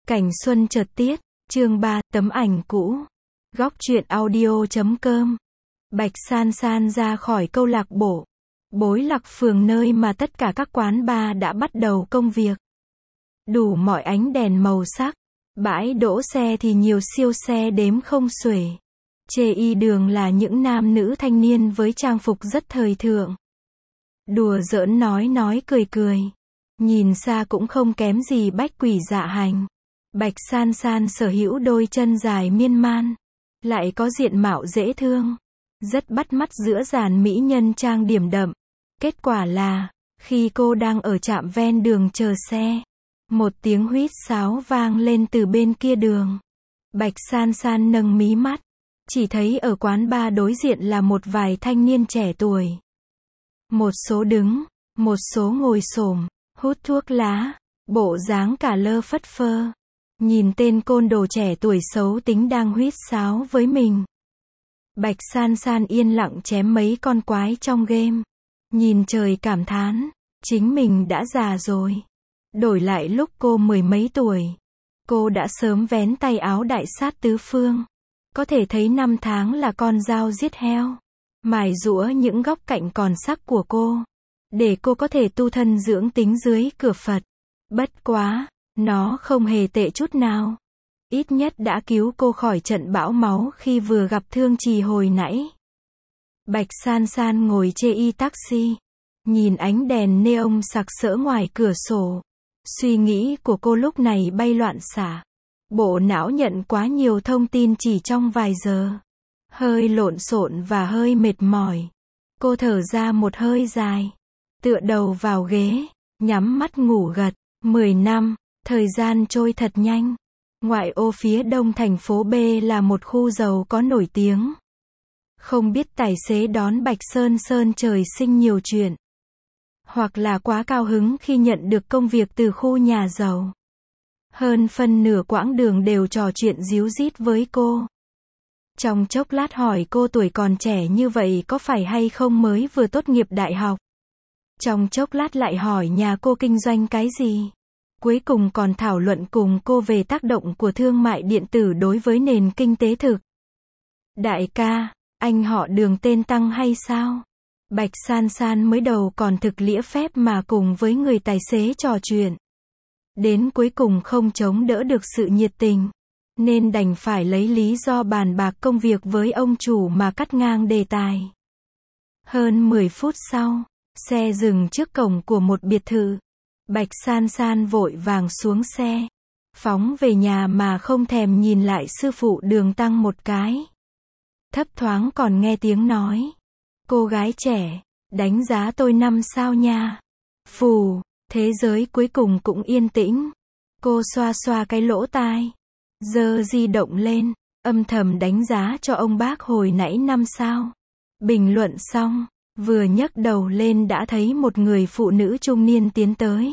Cảnh xuân chợt tiết, chương 3, tấm ảnh cũ. Góc truyện audio.com. Bạch San San ra khỏi câu lạc bộ Bối Lạc Phường, nơi mà tất cả các quán bar đã bắt đầu công việc. Đủ mọi ánh đèn màu sắc, bãi đỗ xe thì nhiều siêu xe đếm không xuể. Chê y đường là những nam nữ thanh niên với trang phục rất thời thượng. Đùa giỡn nói cười cười. Nhìn xa cũng không kém gì bách quỷ dạ hành. Bạch San San sở hữu đôi chân dài miên man, lại có diện mạo dễ thương, rất bắt mắt giữa dàn mỹ nhân trang điểm đậm. Kết quả là, khi cô đang ở trạm ven đường chờ xe, một tiếng huýt sáo vang lên từ bên kia đường. Bạch San San nâng mí mắt, chỉ thấy ở quán bar đối diện là một vài thanh niên trẻ tuổi. Một số đứng, một số ngồi xổm, hút thuốc lá, bộ dáng cả lơ phất phơ. Nhìn tên côn đồ trẻ tuổi xấu tính đang huýt sáo với mình. Bạch San San yên lặng chém mấy con quái trong game. Nhìn trời cảm thán, chính mình đã già rồi. Đổi lại lúc cô mười mấy tuổi, cô đã sớm vén tay áo đại sát tứ phương. Có thể thấy năm tháng là con dao giết heo, mài giũa những góc cạnh còn sắc của cô, để cô có thể tu thân dưỡng tính dưới cửa Phật. Bất quá, nó không hề tệ chút nào. Ít nhất đã cứu cô khỏi trận bão máu khi vừa gặp Thương Trì hồi nãy. Bạch San San ngồi chê y taxi, nhìn ánh đèn neon sặc sỡ ngoài cửa sổ. Suy nghĩ của cô lúc này bay loạn xạ. Bộ não nhận quá nhiều thông tin chỉ trong vài giờ. Hơi lộn xộn và hơi mệt mỏi. Cô thở ra một hơi dài, tựa đầu vào ghế, nhắm mắt ngủ gật. 10 năm. Thời gian trôi thật nhanh. Ngoại ô phía đông thành phố B là một khu giàu có nổi tiếng. Không biết tài xế đón Bạch Sơn Sơn trời sinh nhiều chuyện, hoặc là quá cao hứng khi nhận được công việc từ khu nhà giàu. Hơn phân nửa quãng đường đều trò chuyện díu dít với cô. Trong chốc lát hỏi cô tuổi còn trẻ như vậy có phải hay không mới vừa tốt nghiệp đại học. Trong chốc lát lại hỏi nhà cô kinh doanh cái gì. Cuối cùng còn thảo luận cùng cô về tác động của thương mại điện tử đối với nền kinh tế thực. Đại ca, anh họ Đường tên Tăng hay sao? Bạch San San mới đầu còn thực lĩa phép mà cùng với người tài xế trò chuyện. Đến cuối cùng không chống đỡ được sự nhiệt tình, nên đành phải lấy lý do bàn bạc công việc với ông chủ mà cắt ngang đề tài. Hơn 10 phút sau, xe dừng trước cổng của một biệt thự. Bạch San San vội vàng xuống xe, phóng về nhà mà không thèm nhìn lại sư phụ Đường Tăng một cái. Thấp thoáng còn nghe tiếng nói: cô gái trẻ, đánh giá tôi 5 sao nha. Phù, thế giới cuối cùng cũng yên tĩnh. Cô xoa xoa cái lỗ tai, giơ di động lên, âm thầm đánh giá cho ông bác hồi nãy 5 sao. Bình luận xong, vừa nhấc đầu lên đã thấy một người phụ nữ trung niên tiến tới.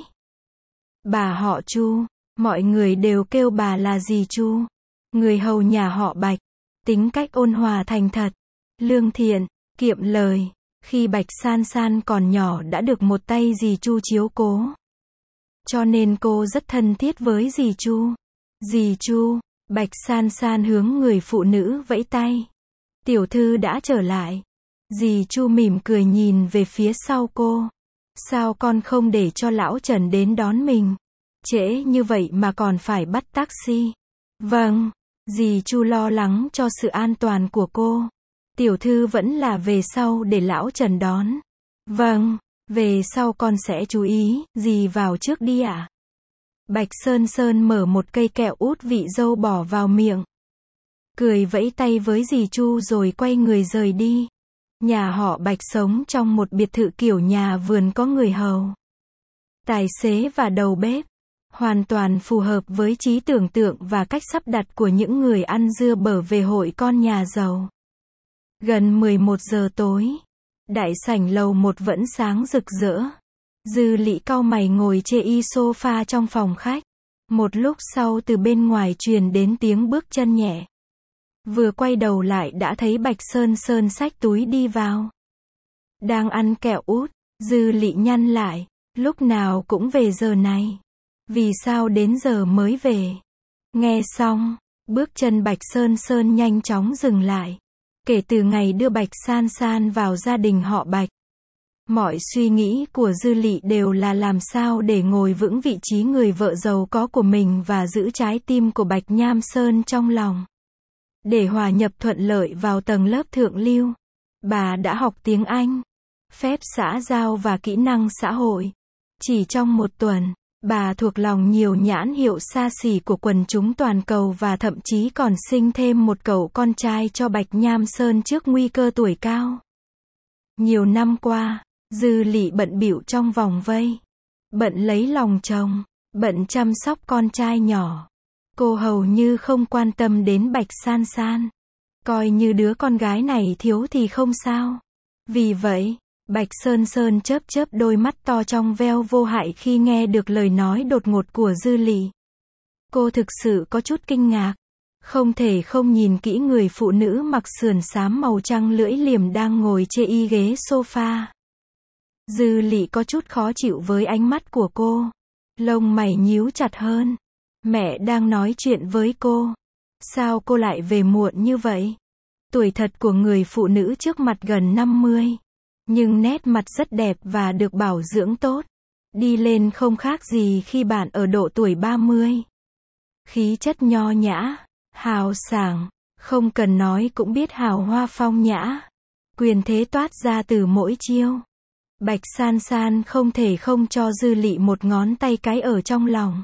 Bà họ Chu, mọi người đều kêu bà là dì Chu. Người hầu nhà họ Bạch, tính cách ôn hòa thành thật, lương thiện, kiệm lời. Khi Bạch San San còn nhỏ đã được một tay dì Chu chiếu cố, cho nên cô rất thân thiết với dì Chu. Dì Chu, Bạch San San hướng người phụ nữ vẫy tay. Tiểu thư đã trở lại. Dì Chu mỉm cười nhìn về phía sau cô. Sao con không để cho lão Trần đến đón mình? Trễ như vậy mà còn phải bắt taxi. Vâng, dì Chu lo lắng cho sự an toàn của cô. Tiểu thư vẫn là về sau để lão Trần đón. Vâng, về sau con sẽ chú ý, dì vào trước đi ạ. Bạch Sơn Sơn mở một cây kẹo út vị dâu bỏ vào miệng. Cười vẫy tay với dì Chu rồi quay người rời đi. Nhà họ Bạch sống trong một biệt thự kiểu nhà vườn có người hầu, tài xế và đầu bếp. Hoàn toàn phù hợp với trí tưởng tượng và cách sắp đặt của những người ăn dưa bở về hội con nhà giàu. Gần 11 giờ tối, đại sảnh lầu 1 vẫn sáng rực rỡ. Dư Lị cau mày ngồi chê y sofa trong phòng khách. Một lúc sau từ bên ngoài truyền đến tiếng bước chân nhẹ. Vừa quay đầu lại đã thấy Bạch Sơn Sơn xách túi đi vào. Đang ăn kẹo út, Dư Lị nhăn lại, lúc nào cũng về giờ này. Vì sao đến giờ mới về? Nghe xong, bước chân Bạch Sơn Sơn nhanh chóng dừng lại. Kể từ ngày đưa Bạch San San vào gia đình họ Bạch, mọi suy nghĩ của Dư Lị đều là làm sao để ngồi vững vị trí người vợ giàu có của mình và giữ trái tim của Bạch Nham Sơn trong lòng. Để hòa nhập thuận lợi vào tầng lớp thượng lưu, bà đã học tiếng Anh, phép xã giao và kỹ năng xã hội. Chỉ trong một tuần, bà thuộc lòng nhiều nhãn hiệu xa xỉ của quần chúng toàn cầu và thậm chí còn sinh thêm một cậu con trai cho Bạch Nham Sơn trước nguy cơ tuổi cao. Nhiều năm qua, Dư Lị bận bịu trong vòng vây, bận lấy lòng chồng, bận chăm sóc con trai nhỏ. Cô hầu như không quan tâm đến Bạch San San, coi như đứa con gái này thiếu thì không sao. Vì vậy, Bạch Sơn Sơn chớp chớp đôi mắt to trong veo vô hại khi nghe được lời nói đột ngột của Dư Lị. Cô thực sự có chút kinh ngạc, không thể không nhìn kỹ người phụ nữ mặc sườn xám màu trắng lưỡi liềm đang ngồi trên y ghế sofa. Dư Lị có chút khó chịu với ánh mắt của cô, lông mày nhíu chặt hơn. Mẹ đang nói chuyện với cô. Sao cô lại về muộn như vậy? Tuổi thật của người phụ nữ trước mặt gần 50. Nhưng nét mặt rất đẹp và được bảo dưỡng tốt. Đi lên không khác gì khi bạn ở độ tuổi 30. Khí chất nho nhã, hào sảng, không cần nói cũng biết hào hoa phong nhã. Quyền thế toát ra từ mỗi chiêu. Bạch San San không thể không cho Dư Lị một ngón tay cái ở trong lòng.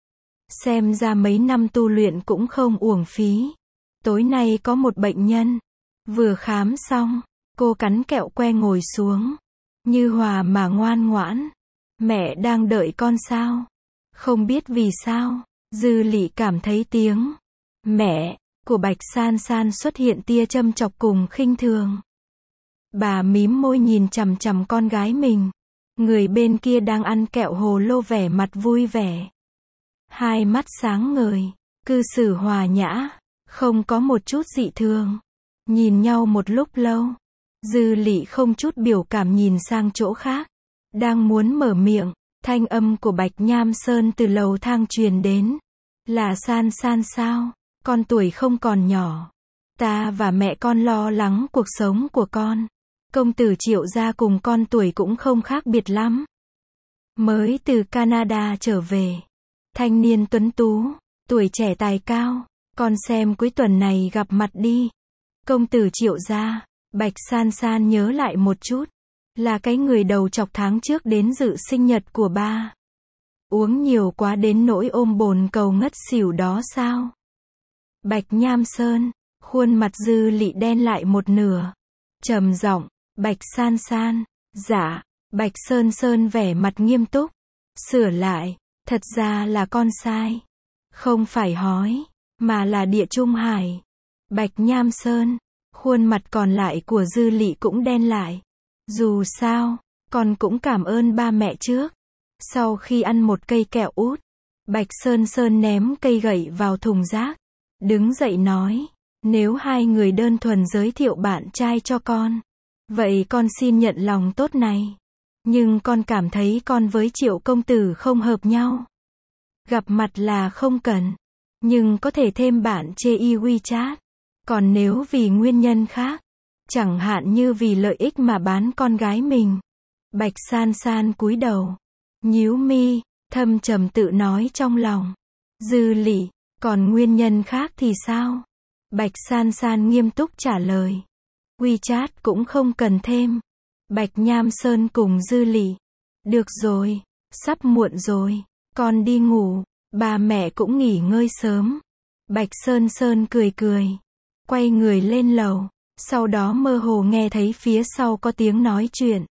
Xem ra mấy năm tu luyện cũng không uổng phí. Tối nay có một bệnh nhân. Vừa khám xong, cô cắn kẹo que ngồi xuống. Như hòa mà ngoan ngoãn. Mẹ đang đợi con sao? Không biết vì sao, Dư Lị cảm thấy tiếng mẹ của Bạch San San xuất hiện tia châm chọc cùng khinh thường. Bà mím môi nhìn chằm chằm con gái mình. Người bên kia đang ăn kẹo hồ lô vẻ mặt vui vẻ. Hai mắt sáng ngời, cư xử hòa nhã, không có một chút dị thường. Nhìn nhau một lúc lâu, Dư Lị không chút biểu cảm nhìn sang chỗ khác. Đang muốn mở miệng, thanh âm của Bạch Nham Sơn từ lầu thang truyền đến. Là San San sao? Con tuổi không còn nhỏ. Ta và mẹ con lo lắng cuộc sống của con. Công tử Triệu gia cùng con tuổi cũng không khác biệt lắm. Mới từ Canada trở về. Thanh niên tuấn tú, tuổi trẻ tài cao. Con xem cuối tuần này gặp mặt đi. Công tử Triệu gia. Bạch San San nhớ lại một chút. Là cái người đầu chọc tháng trước đến dự sinh nhật của ba. Uống nhiều quá đến nỗi ôm bồn cầu ngất xỉu đó sao? Bạch Nham Sơn, khuôn mặt Dư Lị đen lại một nửa. Trầm giọng, Bạch San San, dạ. Bạch Sơn Sơn vẻ mặt nghiêm túc. Sửa lại, thật ra là con sai. Không phải hói, mà là địa trung hải. Bạch Nham Sơn, khuôn mặt còn lại của Dư Lị cũng đen lại. Dù sao, con cũng cảm ơn ba mẹ trước. Sau khi ăn một cây kẹo út, Bạch Sơn Sơn ném cây gậy vào thùng rác. Đứng dậy nói, nếu hai người đơn thuần giới thiệu bạn trai cho con, vậy con xin nhận lòng tốt này. Nhưng con cảm thấy con với Triệu công tử không hợp nhau. Gặp mặt là không cần, nhưng có thể thêm bạn chê y WeChat. Còn nếu vì nguyên nhân khác, chẳng hạn như vì lợi ích mà bán con gái mình. Bạch San San cúi đầu, nhíu mi, thâm trầm tự nói trong lòng. Dư Lị, còn nguyên nhân khác thì sao? Bạch San San nghiêm túc trả lời. WeChat cũng không cần thêm. Bạch Nham Sơn cùng Dư Lị. Được rồi, sắp muộn rồi, con đi ngủ, ba mẹ cũng nghỉ ngơi sớm. Bạch Sơn Sơn cười cười, quay người lên lầu, sau đó mơ hồ nghe thấy phía sau có tiếng nói chuyện.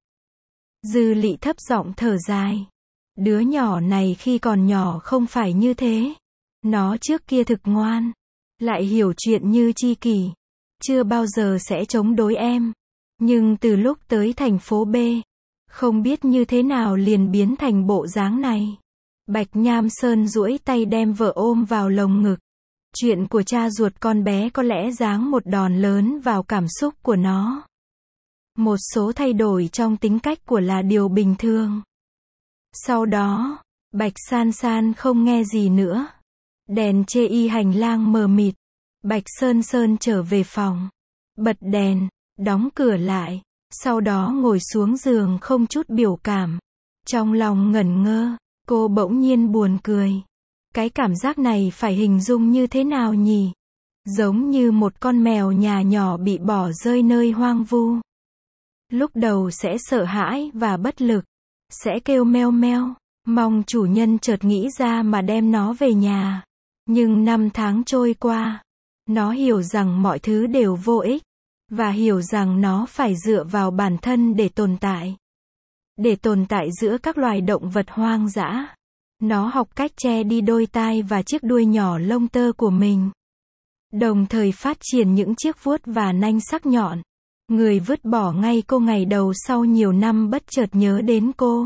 Dư Lị thấp giọng thở dài. Đứa nhỏ này khi còn nhỏ không phải như thế. Nó trước kia thực ngoan, lại hiểu chuyện như chi kỷ. Chưa bao giờ sẽ chống đối em. Nhưng từ lúc tới thành phố B, không biết như thế nào liền biến thành bộ dáng này. Bạch Nham Sơn duỗi tay đem vợ ôm vào lồng ngực. Chuyện của cha ruột con bé có lẽ giáng một đòn lớn vào cảm xúc của nó. Một số thay đổi trong tính cách của là điều bình thường. Sau đó, Bạch San San không nghe gì nữa. Đèn chê y hành lang mờ mịt. Bạch Sơn Sơn trở về phòng. Bật đèn, đóng cửa lại. Sau đó ngồi xuống giường không chút biểu cảm. Trong lòng ngẩn ngơ, cô bỗng nhiên buồn cười. Cái cảm giác này phải hình dung như thế nào nhỉ? Giống như một con mèo nhà nhỏ bị bỏ rơi nơi hoang vu. Lúc đầu sẽ sợ hãi và bất lực. Sẽ kêu meo meo, mong chủ nhân chợt nghĩ ra mà đem nó về nhà. Nhưng 5 tháng trôi qua, nó hiểu rằng mọi thứ đều vô ích. Và hiểu rằng nó phải dựa vào bản thân để tồn tại. Để tồn tại giữa các loài động vật hoang dã. Nó học cách che đi đôi tai và chiếc đuôi nhỏ lông tơ của mình. Đồng thời phát triển những chiếc vuốt và nanh sắc nhọn. Người vứt bỏ ngay cô ngày đầu sau nhiều năm bất chợt nhớ đến cô.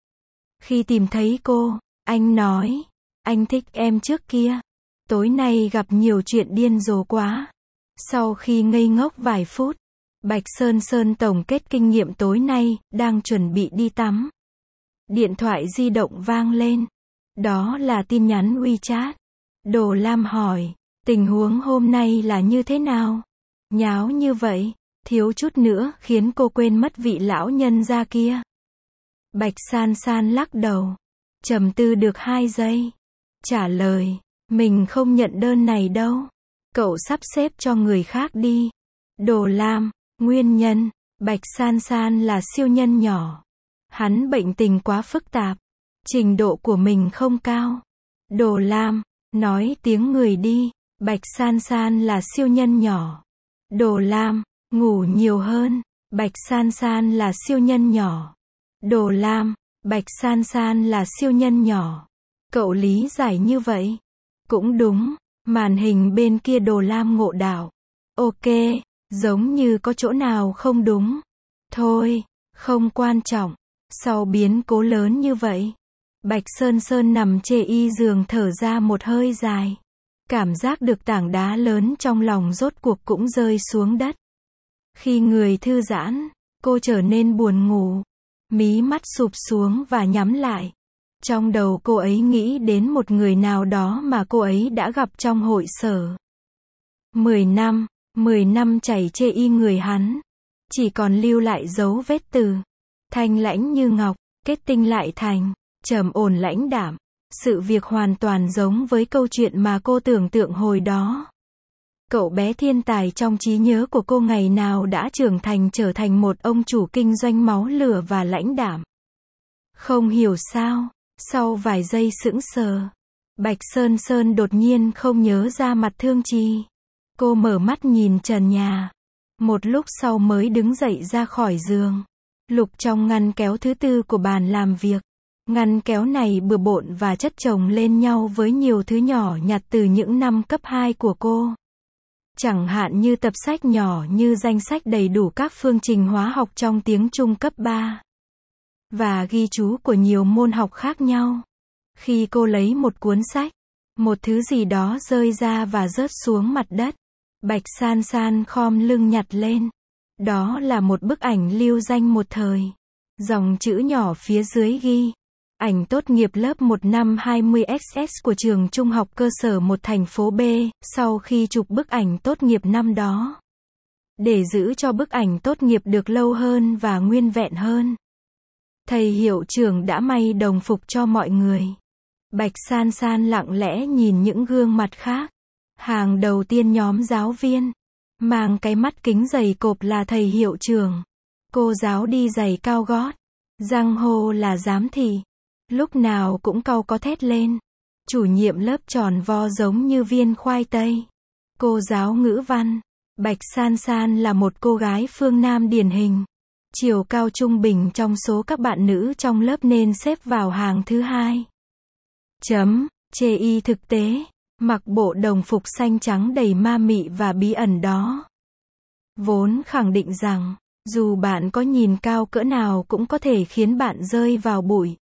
Khi tìm thấy cô, anh nói, anh thích em trước kia. Tối nay gặp nhiều chuyện điên rồ quá. Sau khi ngây ngốc vài phút, Bạch Sơn Sơn tổng kết kinh nghiệm tối nay, đang chuẩn bị đi tắm. Điện thoại di động vang lên. Đó là tin nhắn WeChat. Đồ Lam hỏi, tình huống hôm nay là như thế nào? Nháo như vậy, thiếu chút nữa khiến cô quên mất vị lão nhân gia kia. Bạch San San lắc đầu. Trầm tư được 2 giây. Trả lời, mình không nhận đơn này đâu. Cậu sắp xếp cho người khác đi. Đồ Lam, nguyên nhân, Bạch San San là siêu nhân nhỏ. Hắn bệnh tình quá phức tạp. Trình độ của mình không cao. Đồ Lam, nói tiếng người đi. Bạch San San là siêu nhân nhỏ. Đồ Lam, ngủ nhiều hơn. Bạch San San là siêu nhân nhỏ. Đồ Lam, Bạch San San là siêu nhân nhỏ. Cậu lý giải như vậy. Cũng đúng. Màn hình bên kia Đồ Lam ngộ đạo. Ok, giống như có chỗ nào không đúng. Thôi, không quan trọng. Sau biến cố lớn như vậy, Bạch Sơn Sơn nằm chê y giường thở ra một hơi dài. Cảm giác được tảng đá lớn trong lòng rốt cuộc cũng rơi xuống đất. Khi người thư giãn, cô trở nên buồn ngủ. Mí mắt sụp xuống và nhắm lại. Trong đầu cô ấy nghĩ đến một người nào đó mà cô ấy đã gặp trong hội sở. 10 năm chảy chê y người hắn. Chỉ còn lưu lại dấu vết từ. Thanh lãnh như ngọc, kết tinh lại thành, trầm ổn lãnh đạm. Sự việc hoàn toàn giống với câu chuyện mà cô tưởng tượng hồi đó. Cậu bé thiên tài trong trí nhớ của cô ngày nào đã trưởng thành trở thành một ông chủ kinh doanh máu lửa và lãnh đạm. Không hiểu sao, sau vài giây sững sờ, Bạch Sơn Sơn đột nhiên không nhớ ra mặt Thương Trì. Cô mở mắt nhìn trần nhà. Một lúc sau mới đứng dậy ra khỏi giường. Lục trong ngăn kéo thứ 4 của bàn làm việc. Ngăn kéo này bừa bộn và chất chồng lên nhau với nhiều thứ nhỏ nhặt từ những năm cấp 2 của cô. Chẳng hạn như tập sách nhỏ như danh sách đầy đủ các phương trình hóa học trong tiếng Trung cấp 3. Và ghi chú của nhiều môn học khác nhau. Khi cô lấy một cuốn sách, một thứ gì đó rơi ra và rớt xuống mặt đất. Bạch San San khom lưng nhặt lên. Đó là một bức ảnh lưu danh một thời. Dòng chữ nhỏ phía dưới ghi. Ảnh tốt nghiệp lớp 1 năm 20XX của trường trung học cơ sở 1 thành phố B, sau khi chụp bức ảnh tốt nghiệp năm đó. Để giữ cho bức ảnh tốt nghiệp được lâu hơn và nguyên vẹn hơn, thầy hiệu trưởng đã may đồng phục cho mọi người. Bạch San San lặng lẽ nhìn những gương mặt khác. Hàng đầu tiên nhóm giáo viên. Mang cái mắt kính dày cộp là thầy hiệu trưởng. Cô giáo đi giày cao gót. Giang hồ là giám thị. Lúc nào cũng cau có thét lên. Chủ nhiệm lớp tròn vo giống như viên khoai tây. Cô giáo ngữ văn. Bạch San San là một cô gái phương Nam điển hình. Chiều cao trung bình trong số các bạn nữ trong lớp nên xếp vào hàng thứ 2. Chê y thực tế. Mặc bộ đồng phục xanh trắng đầy ma mị và bí ẩn đó. Vốn khẳng định rằng, dù bạn có nhìn cao cỡ nào cũng có thể khiến bạn rơi vào bụi.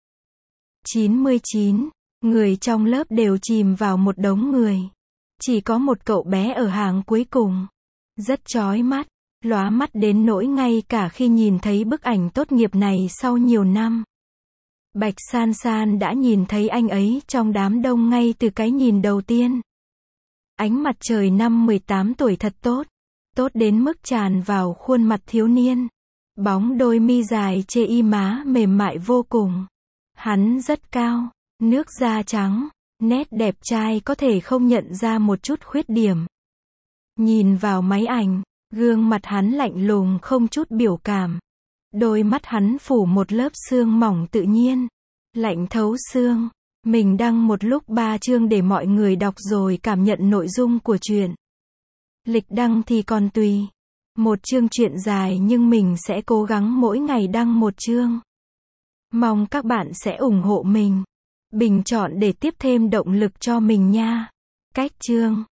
99. Người trong lớp đều chìm vào một đống người. Chỉ có một cậu bé ở hàng cuối cùng. Rất chói mắt, lóa mắt đến nỗi ngay cả khi nhìn thấy bức ảnh tốt nghiệp này sau nhiều năm. Bạch San San đã nhìn thấy anh ấy trong đám đông ngay từ cái nhìn đầu tiên. Ánh mặt trời năm 18 tuổi thật tốt. Tốt đến mức tràn vào khuôn mặt thiếu niên. Bóng đôi mi dài chê y má mềm mại vô cùng. Hắn rất cao, nước da trắng, nét đẹp trai có thể không nhận ra một chút khuyết điểm. Nhìn vào máy ảnh, gương mặt hắn lạnh lùng không chút biểu cảm. Đôi mắt hắn phủ một lớp sương mỏng tự nhiên, lạnh thấu xương. Mình đăng một lúc 3 chương để mọi người đọc rồi cảm nhận nội dung của truyện. Lịch đăng thì còn tùy. Một chương truyện dài nhưng mình sẽ cố gắng mỗi ngày đăng một chương. Mong các bạn sẽ ủng hộ mình. Bình chọn để tiếp thêm động lực cho mình nha. Cách chương